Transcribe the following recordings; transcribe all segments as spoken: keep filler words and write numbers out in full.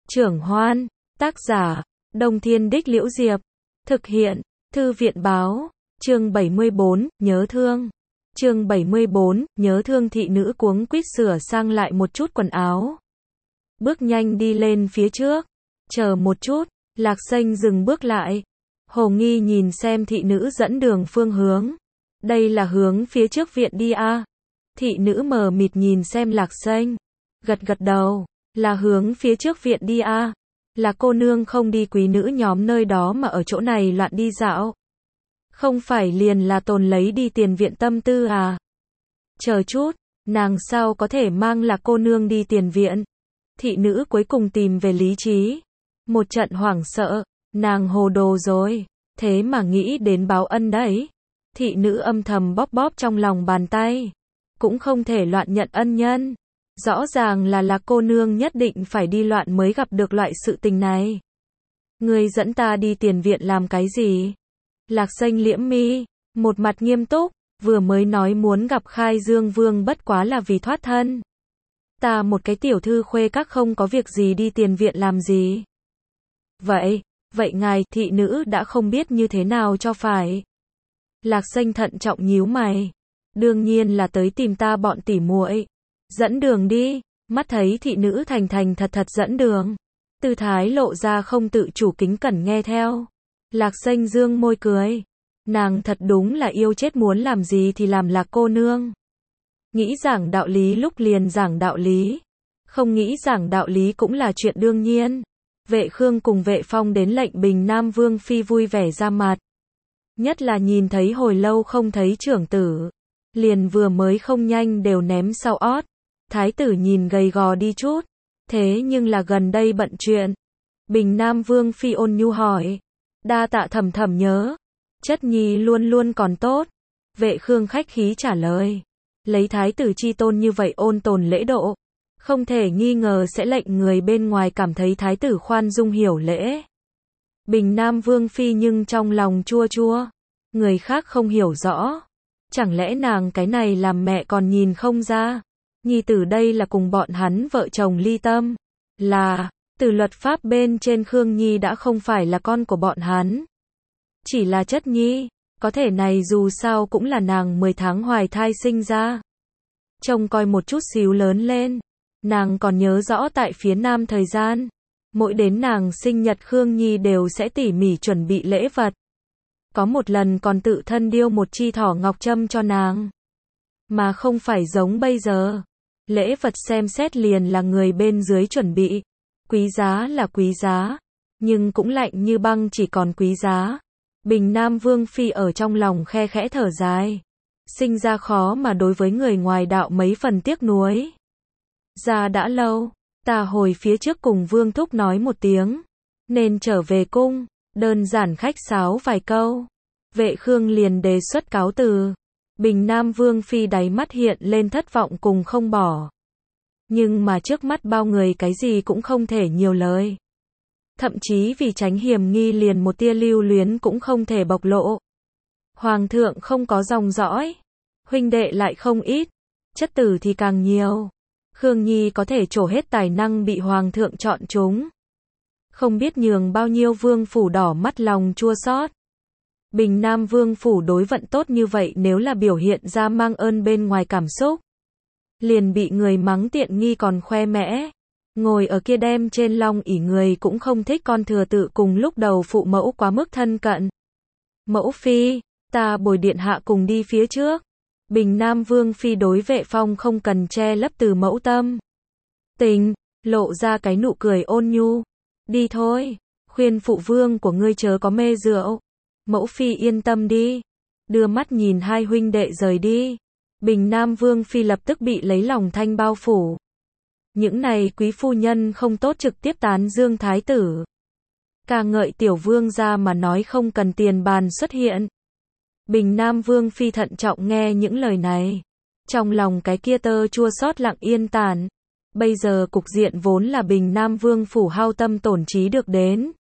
Trưởng Hoan, tác giả, Đông Thiên Đích Liễu Diệp, thực hiện, Thư viện Báo, chương bảy mươi bốn, nhớ thương. Chương bảy mươi bốn, nhớ thương. Thị nữ cuống quýt sửa sang lại một chút quần áo. Bước nhanh đi lên phía trước. Chờ một chút, Lạc Xanh dừng bước lại. Hồ nghi nhìn xem thị nữ dẫn đường phương hướng. Đây là hướng phía trước viện đi à? Thị nữ mờ mịt nhìn xem Lạc Xanh. Gật gật đầu, là hướng phía trước viện đi à? Là cô nương không đi quý nữ nhóm nơi đó mà ở chỗ này loạn đi dạo. Không phải liền là tồn lấy đi tiền viện tâm tư à? Chờ chút, nàng sao có thể mang là cô nương đi tiền viện? Thị nữ cuối cùng tìm về lý trí. Một trận hoảng sợ, nàng hồ đồ rồi, thế mà nghĩ đến báo ân đấy. Thị nữ âm thầm bóp bóp trong lòng bàn tay. Cũng không thể loạn nhận ân nhân. Rõ ràng là là cô nương nhất định phải đi loạn mới gặp được loại sự tình này. Ngươi dẫn ta đi tiền viện làm cái gì? Lạc Xanh liễm mi, một mặt nghiêm túc, vừa mới nói muốn gặp Khai Dương Vương bất quá là vì thoát thân. Ta một cái tiểu thư khuê các không có việc gì đi tiền viện làm gì? Vậy, vậy ngài, thị nữ đã không biết như thế nào cho phải. Lạc Xanh thận trọng nhíu mày. Đương nhiên là tới tìm ta bọn tỉ muội. Dẫn đường đi, mắt thấy thị nữ thành thành thật thật dẫn đường. Tư thái lộ ra không tự chủ kính cẩn nghe theo. Lạc Xanh dương môi cười. Nàng thật đúng là yêu chết muốn làm gì thì làm Lạc cô nương. Nghĩ giảng đạo lý lúc liền giảng đạo lý. Không nghĩ giảng đạo lý cũng là chuyện đương nhiên. Vệ Khương cùng Vệ Phong đến lệnh Bình Nam Vương Phi vui vẻ ra mặt. Nhất là nhìn thấy hồi lâu không thấy trưởng tử. Liền vừa mới không nhanh đều ném sau ót. Thái tử nhìn gầy gò đi chút. Thế nhưng là gần đây bận chuyện. Bình Nam Vương Phi ôn nhu hỏi. Đa tạ thầm thầm nhớ. Chất nhi luôn luôn còn tốt. Vệ Khương khách khí trả lời. Lấy thái tử chi tôn như vậy ôn tồn lễ độ. Không thể nghi ngờ sẽ lệnh người bên ngoài cảm thấy thái tử khoan dung hiểu lễ. Bình Nam Vương Phi nhưng trong lòng chua chua. Người khác không hiểu rõ. Chẳng lẽ nàng cái này làm mẹ còn nhìn không ra. Nhi tử đây là cùng bọn hắn vợ chồng ly tâm. Là, từ luật pháp bên trên Khương Nhi đã không phải là con của bọn hắn. Chỉ là chất nhi, có thể này dù sao cũng là nàng mười tháng hoài thai sinh ra. Trông coi một chút xíu lớn lên. Nàng còn nhớ rõ tại phía nam thời gian. Mỗi đến nàng sinh nhật Khương Nhi đều sẽ tỉ mỉ chuẩn bị lễ vật. Có một lần còn tự thân điêu một chi thỏ ngọc trâm cho nàng. Mà không phải giống bây giờ. Lễ vật xem xét liền là người bên dưới chuẩn bị. Quý giá là quý giá. Nhưng cũng lạnh như băng chỉ còn quý giá. Bình Nam Vương Phi ở trong lòng khe khẽ thở dài. Sinh ra khó mà đối với người ngoài đạo mấy phần tiếc nuối. Ra đã lâu. Ta hồi phía trước cùng Vương Thúc nói một tiếng. Nên trở về cung. Đơn giản khách sáo vài câu. Vệ Khương liền đề xuất cáo từ. Bình Nam Vương Phi đáy mắt hiện lên thất vọng cùng không bỏ. Nhưng mà trước mắt bao người cái gì cũng không thể nhiều lời. Thậm chí vì tránh hiểm nghi liền một tia lưu luyến cũng không thể bộc lộ. Hoàng thượng không có dòng dõi. Huynh đệ lại không ít. Chất tử thì càng nhiều. Khương Nhi có thể trổ hết tài năng bị Hoàng thượng chọn chúng. Không biết nhường bao nhiêu vương phủ đỏ mắt lòng chua xót. Bình Nam Vương phủ đối vận tốt như vậy nếu là biểu hiện ra mang ơn bên ngoài cảm xúc. Liền bị người mắng tiện nghi còn khoe mẽ. Ngồi ở kia đem trên long ỷ người cũng không thích con thừa tự cùng lúc đầu phụ mẫu quá mức thân cận. Mẫu Phi, ta bồi điện hạ cùng đi phía trước. Bình Nam Vương Phi đối Vệ Phong không cần che lấp từ mẫu tâm. Tình, lộ ra cái nụ cười ôn nhu. Đi thôi, khuyên phụ vương của ngươi chớ có mê rượu. Mẫu Phi yên tâm đi. Đưa mắt nhìn hai huynh đệ rời đi. Bình Nam Vương Phi lập tức bị lấy lòng thanh bao phủ. Những này quý phu nhân không tốt trực tiếp tán dương thái tử. Ca ngợi tiểu vương ra mà nói không cần tiền bàn xuất hiện. Bình Nam Vương Phi thận trọng nghe những lời này. Trong lòng cái kia tơ chua xót lặng yên tàn. Bây giờ cục diện vốn là Bình Nam Vương phủ hao tâm tổn trí được đến.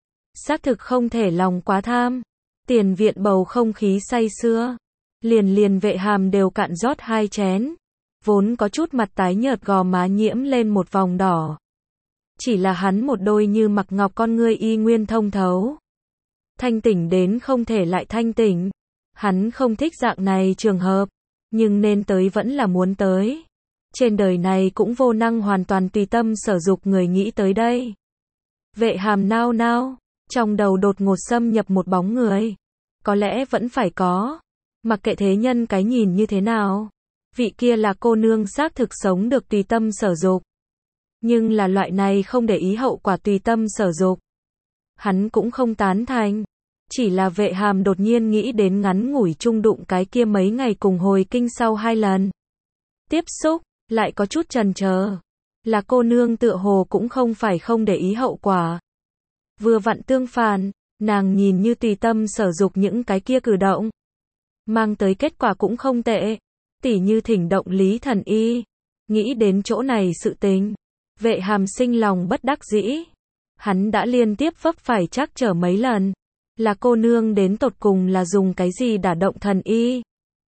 Xác thực không thể lòng quá tham. Tiền viện bầu không khí say sưa. Liền liền Vệ Hàm đều cạn rót hai chén. Vốn có chút mặt tái nhợt gò má nhiễm lên một vòng đỏ. Chỉ là hắn một đôi như mặc ngọc con ngươi y nguyên thông thấu. Thanh tỉnh đến không thể lại thanh tỉnh. Hắn không thích dạng này trường hợp, nhưng nên tới vẫn là muốn tới. Trên đời này cũng vô năng hoàn toàn tùy tâm sở dục người nghĩ tới đây. Vệ Hàm nao nao, trong đầu đột ngột xâm nhập một bóng người. Có lẽ vẫn phải có. Mặc kệ thế nhân cái nhìn như thế nào. Vị kia là cô nương xác thực sống được tùy tâm sở dục. Nhưng là loại này không để ý hậu quả tùy tâm sở dục. Hắn cũng không tán thành. Chỉ là Vệ Hàm đột nhiên nghĩ đến ngắn ngủi chung đụng cái kia mấy ngày cùng hồi kinh sau hai lần. Tiếp xúc, lại có chút chần chờ. Là cô nương tựa hồ cũng không phải không để ý hậu quả. Vừa vặn tương phản, nàng nhìn như tùy tâm sở dục những cái kia cử động. Mang tới kết quả cũng không tệ. Tỉ như thỉnh động Lý Thần Y. Nghĩ đến chỗ này sự tình. Vệ Hàm sinh lòng bất đắc dĩ. Hắn đã liên tiếp vấp phải trắc trở mấy lần. Là cô nương đến tột cùng là dùng cái gì đả động thần y.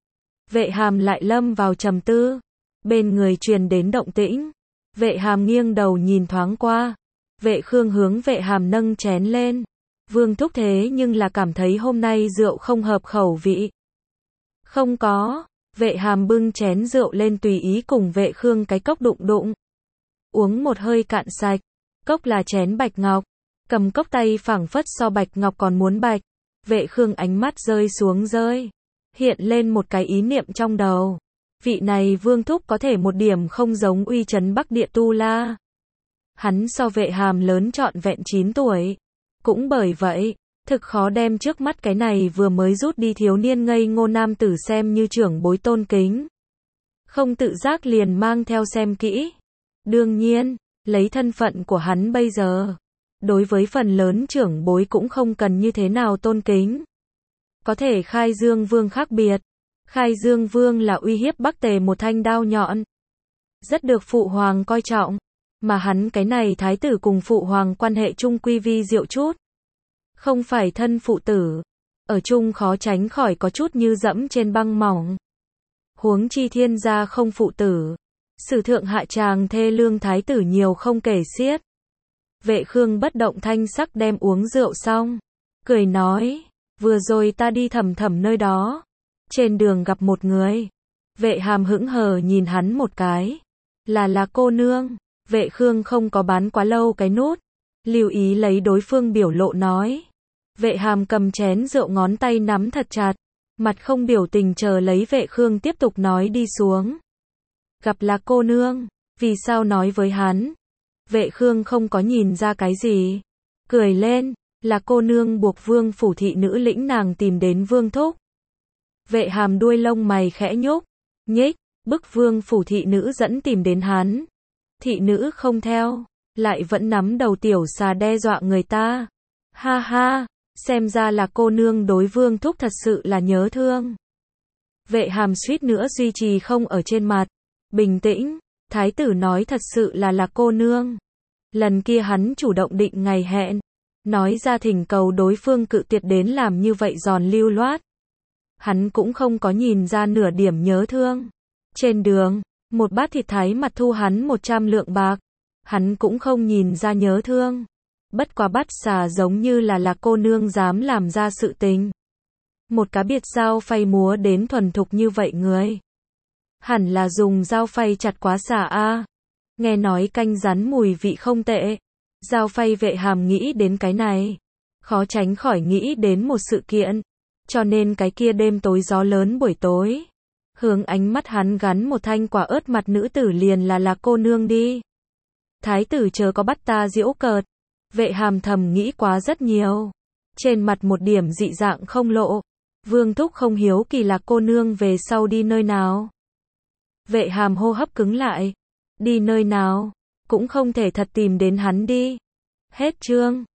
Vệ Hàm lại lâm vào trầm tư. Bên người truyền đến động tĩnh. Vệ Hàm nghiêng đầu nhìn thoáng qua. Vệ Khương hướng Vệ Hàm nâng chén lên. Vương thúc thế nhưng là cảm thấy hôm nay rượu không hợp khẩu vị. Không có. Vệ Hàm bưng chén rượu lên tùy ý cùng Vệ Khương cái cốc đụng đụng. Uống một hơi cạn sạch. Cốc là chén bạch ngọc. Cầm cốc tay phảng phất so bạch ngọc còn muốn bạch. Vệ Khương ánh mắt rơi xuống rơi. Hiện lên một cái ý niệm trong đầu. Vị này Vương thúc có thể một điểm không giống uy chấn Bắc Địa Tu La. Hắn so Vệ Hàm lớn trọn vẹn chín tuổi. Cũng bởi vậy, thực khó đem trước mắt cái này vừa mới rút đi thiếu niên ngây ngô nam tử xem như trưởng bối tôn kính. Không tự giác liền mang theo xem kỹ. Đương nhiên, lấy thân phận của hắn bây giờ, đối với phần lớn trưởng bối cũng không cần như thế nào tôn kính. Có thể Khai Dương Vương khác biệt. Khai Dương Vương là uy hiếp Bắc Tề một thanh đao nhọn. Rất được Phụ Hoàng coi trọng. Mà hắn cái này thái tử cùng Phụ Hoàng quan hệ chung quy vi diệu chút. Không phải thân phụ tử. Ở chung khó tránh khỏi có chút như dẫm trên băng mỏng. Huống chi thiên gia không phụ tử. Sử thượng hạ tràng thê lương thái tử nhiều không kể xiết. Vệ Khương bất động thanh sắc đem uống rượu xong. Cười nói, vừa rồi ta đi thầm thầm nơi đó. Trên đường gặp một người. Vệ Hàm hững hờ nhìn hắn một cái. Là là cô nương. Vệ Khương không có bán quá lâu cái nút. Lưu ý lấy đối phương biểu lộ nói. Vệ Hàm cầm chén rượu ngón tay nắm thật chặt. Mặt không biểu tình chờ lấy Vệ Khương tiếp tục nói đi xuống. Gặp là cô nương. Vì sao nói với hắn? Vệ Khương không có nhìn ra cái gì. Cười lên. Là cô nương buộc Vương phủ thị nữ lĩnh nàng tìm đến Vương thúc. Vệ Hàm đuôi lông mày khẽ nhúc. Nhích. Bức Vương phủ thị nữ dẫn tìm đến hắn. Thị nữ không theo. Lại vẫn nắm đầu tiểu xà đe dọa người ta. Ha ha. Xem ra là cô nương đối Vương thúc thật sự là nhớ thương. Vệ Hàm suýt nữa duy trì không ở trên mặt. Bình tĩnh. Thái tử nói thật sự là là cô nương. Lần kia hắn chủ động định ngày hẹn. Nói ra thỉnh cầu đối phương cự tuyệt đến làm như vậy giòn lưu loát. Hắn cũng không có nhìn ra nửa điểm nhớ thương. Trên đường, một bát thịt thái mặt thu hắn một trăm lượng bạc. Hắn cũng không nhìn ra nhớ thương. Bất quá bắt xà giống như là là cô nương dám làm ra sự tình. Một cá biệt dao phay múa đến thuần thục như vậy người. Hẳn là dùng dao phay chặt quá xà a. Nghe nói canh rắn mùi vị không tệ. Dao phay Vệ Hàm nghĩ đến cái này. Khó tránh khỏi nghĩ đến một sự kiện. Cho nên cái kia đêm tối gió lớn buổi tối. Hướng ánh mắt hắn gắn một thanh quả ớt mặt nữ tử liền là là cô nương đi. Thái tử chớ có bắt ta giễu cợt. Vệ Hàm thầm nghĩ quá rất nhiều. Trên mặt một điểm dị dạng không lộ. Vương thúc không hiếu kỳ là cô nương về sau đi nơi nào. Vệ Hàm hô hấp cứng lại. Đi nơi nào? Cũng không thể thật tìm đến hắn đi. Hết chương.